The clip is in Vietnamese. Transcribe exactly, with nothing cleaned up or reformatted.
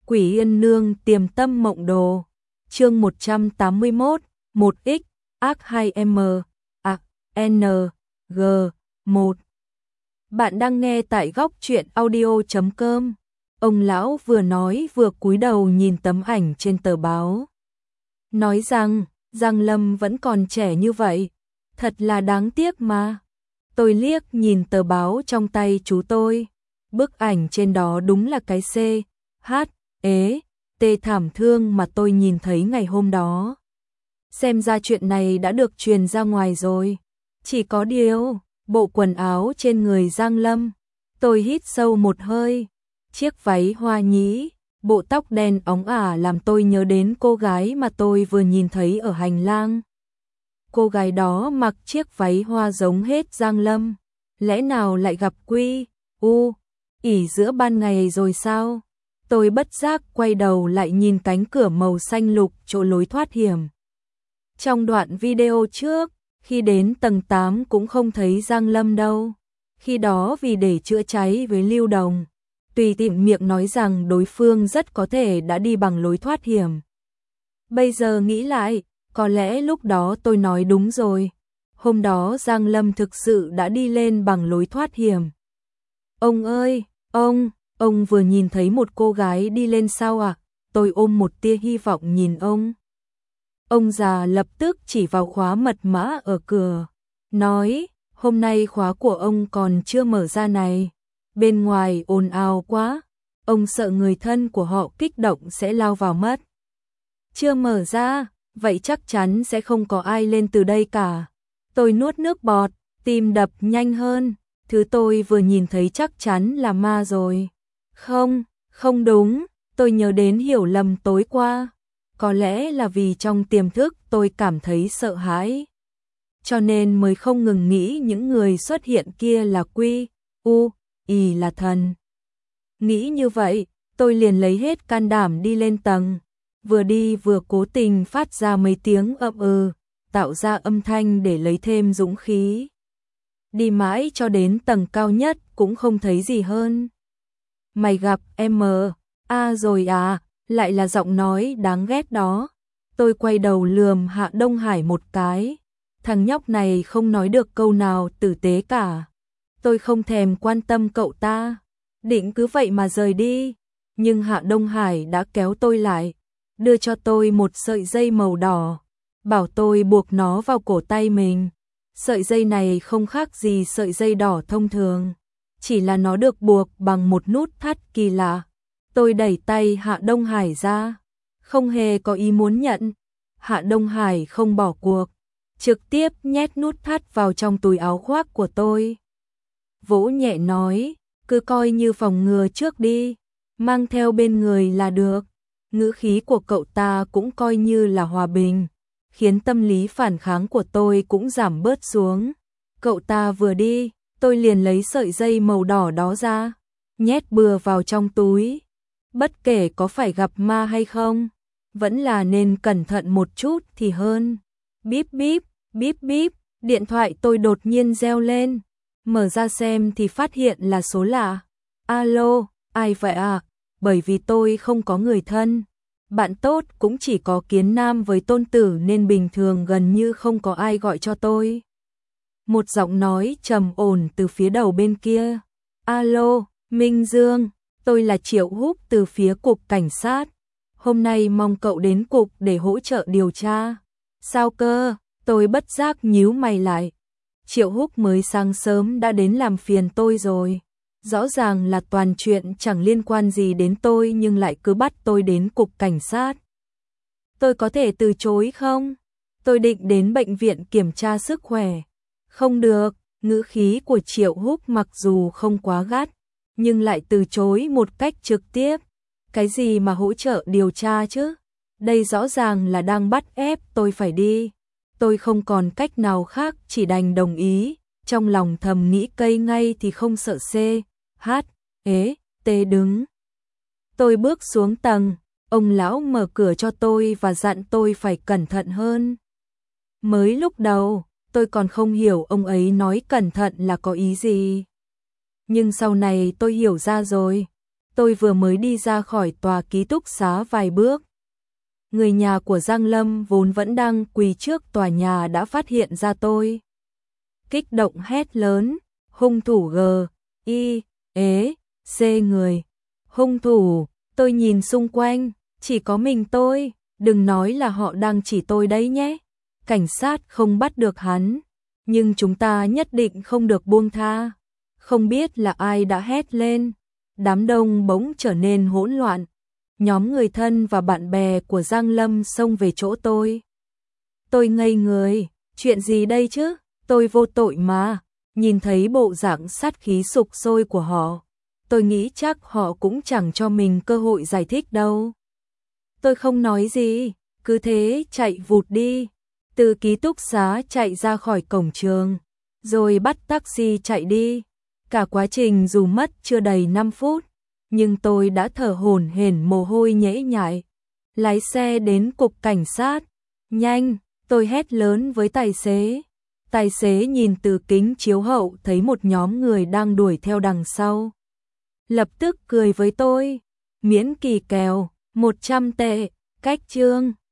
Quỷ Yên Nương Tiềm Tâm Mộng Đồ. Chương một trăm tám mươi mốt, một x ác hai m ác n g một. Bạn đang nghe tại góc truyện audio chấm com. Ông lão vừa nói vừa cúi đầu nhìn tấm ảnh trên tờ báo. Nói rằng, Giang Lâm vẫn còn trẻ như vậy, thật là đáng tiếc mà. Tôi liếc nhìn tờ báo trong tay chú tôi. Bức ảnh trên đó đúng là cái C, H, ế, T thảm thương mà tôi nhìn thấy ngày hôm đó. Xem ra chuyện này đã được truyền ra ngoài rồi. Chỉ có điều, bộ quần áo trên người Giang Lâm. Tôi hít sâu một hơi. Chiếc váy hoa nhí, bộ tóc đen óng ả làm tôi nhớ đến cô gái mà tôi vừa nhìn thấy ở hành lang. Cô gái đó mặc chiếc váy hoa giống hết Giang Lâm. Lẽ nào lại gặp Quy, U, ỉ giữa ban ngày rồi sao? Tôi bất giác quay đầu lại nhìn cánh cửa màu xanh lục chỗ lối thoát hiểm. Trong đoạn video trước, khi đến tầng tám cũng không thấy Giang Lâm đâu. Khi đó vì để chữa cháy với Lưu Đồng, tùy tiện miệng nói rằng đối phương rất có thể đã đi bằng lối thoát hiểm. Bây giờ nghĩ lại, có lẽ lúc đó tôi nói đúng rồi. Hôm đó Giang Lâm thực sự đã đi lên bằng lối thoát hiểm. Ông ơi, ông, ông vừa nhìn thấy một cô gái đi lên sao à? Tôi ôm một tia hy vọng nhìn ông. Ông già lập tức chỉ vào khóa mật mã ở cửa, nói, hôm nay khóa của ông còn chưa mở ra này. Bên ngoài ồn ào quá, ông sợ người thân của họ kích động sẽ lao vào mất. Chưa mở ra, vậy chắc chắn sẽ không có ai lên từ đây cả. Tôi nuốt nước bọt, tim đập nhanh hơn, thứ tôi vừa nhìn thấy chắc chắn là ma rồi. Không, không đúng, tôi nhớ đến hiểu lầm tối qua. Có lẽ là vì trong tiềm thức tôi cảm thấy sợ hãi, cho nên mới không ngừng nghĩ những người xuất hiện kia là Quy, U, Y là thần. Nghĩ như vậy, tôi liền lấy hết can đảm đi lên tầng. Vừa đi vừa cố tình phát ra mấy tiếng ậm ừ, tạo ra âm thanh để lấy thêm dũng khí. Đi mãi cho đến tầng cao nhất cũng không thấy gì hơn. Mày gặp em a rồi à, lại là giọng nói đáng ghét đó. Tôi quay đầu lườm Hạ Đông Hải một cái. Thằng nhóc này không nói được câu nào tử tế cả. Tôi không thèm quan tâm cậu ta, định cứ vậy mà rời đi. Nhưng Hạ Đông Hải đã kéo tôi lại, đưa cho tôi một sợi dây màu đỏ, bảo tôi buộc nó vào cổ tay mình. Sợi dây này không khác gì sợi dây đỏ thông thường, chỉ là nó được buộc bằng một nút thắt kỳ lạ. Tôi đẩy tay Hạ Đông Hải ra, không hề có ý muốn nhận. Hạ Đông Hải không bỏ cuộc, trực tiếp nhét nút thắt vào trong túi áo khoác của tôi. Vỗ nhẹ nói, cứ coi như phòng ngừa trước đi, mang theo bên người là được. Ngữ khí của cậu ta cũng coi như là hòa bình, khiến tâm lý phản kháng của tôi cũng giảm bớt xuống. Cậu ta vừa đi, tôi liền lấy sợi dây màu đỏ đó ra, nhét bừa vào trong túi. Bất kể có phải gặp ma hay không, vẫn là nên cẩn thận một chút thì hơn. Bíp bíp, bíp bíp, điện thoại tôi đột nhiên reo lên. Mở ra xem thì phát hiện là số lạ. Alo, ai vậy à? Bởi vì tôi không có người thân, bạn tốt cũng chỉ có Kiến Nam với Tôn Tử nên bình thường gần như không có ai gọi cho tôi. Một giọng nói trầm ổn từ phía đầu bên kia. Alo, Minh Dương, tôi là Triệu Húc từ phía cục cảnh sát. Hôm nay mong cậu đến cục để hỗ trợ điều tra. Sao cơ? Tôi bất giác nhíu mày lại. Triệu Húc mới sáng sớm đã đến làm phiền tôi rồi. Rõ ràng là toàn chuyện chẳng liên quan gì đến tôi nhưng lại cứ bắt tôi đến cục cảnh sát. Tôi có thể từ chối không? Tôi định đến bệnh viện kiểm tra sức khỏe. Không được, ngữ khí của Triệu Húc mặc dù không quá gắt, nhưng lại từ chối một cách trực tiếp. Cái gì mà hỗ trợ điều tra chứ? Đây rõ ràng là đang bắt ép tôi phải đi. Tôi không còn cách nào khác, chỉ đành đồng ý, trong lòng thầm nghĩ cây ngay thì không sợ C, H, ế, T đứng. Tôi bước xuống tầng, ông lão mở cửa cho tôi và dặn tôi phải cẩn thận hơn. Mới lúc đầu, tôi còn không hiểu ông ấy nói cẩn thận là có ý gì. Nhưng sau này tôi hiểu ra rồi. tôi vừa mới đi ra khỏi tòa ký túc xá vài bước. Người nhà của Giang Lâm vốn vẫn đang quỳ trước tòa nhà đã phát hiện ra tôi. Kích động hét lớn, hung thủ G, I, ế, C người. Hung thủ, tôi nhìn xung quanh, chỉ có mình tôi, đừng nói là họ đang chỉ tôi đấy nhé. Cảnh sát không bắt được hắn, nhưng chúng ta nhất định không được buông tha. Không biết là ai đã hét lên, đám đông bỗng trở nên hỗn loạn. Nhóm người thân và bạn bè của Giang Lâm xông về chỗ tôi. Tôi ngây người, chuyện gì đây chứ, tôi vô tội mà. Nhìn thấy bộ dạng sát khí sục sôi của họ, tôi nghĩ chắc họ cũng chẳng cho mình cơ hội giải thích đâu. Tôi không nói gì, cứ thế chạy vụt đi, từ ký túc xá chạy ra khỏi cổng trường, rồi bắt taxi chạy đi. Cả quá trình dù mất chưa đầy năm phút, nhưng tôi đã thở hổn hển mồ hôi nhễ nhại. Lái xe đến cục cảnh sát. Nhanh, tôi hét lớn với tài xế. Tài xế nhìn từ kính chiếu hậu thấy một nhóm người đang đuổi theo đằng sau. Lập tức cười với tôi. Miễn kỳ kèo, một trăm tệ, cách chương.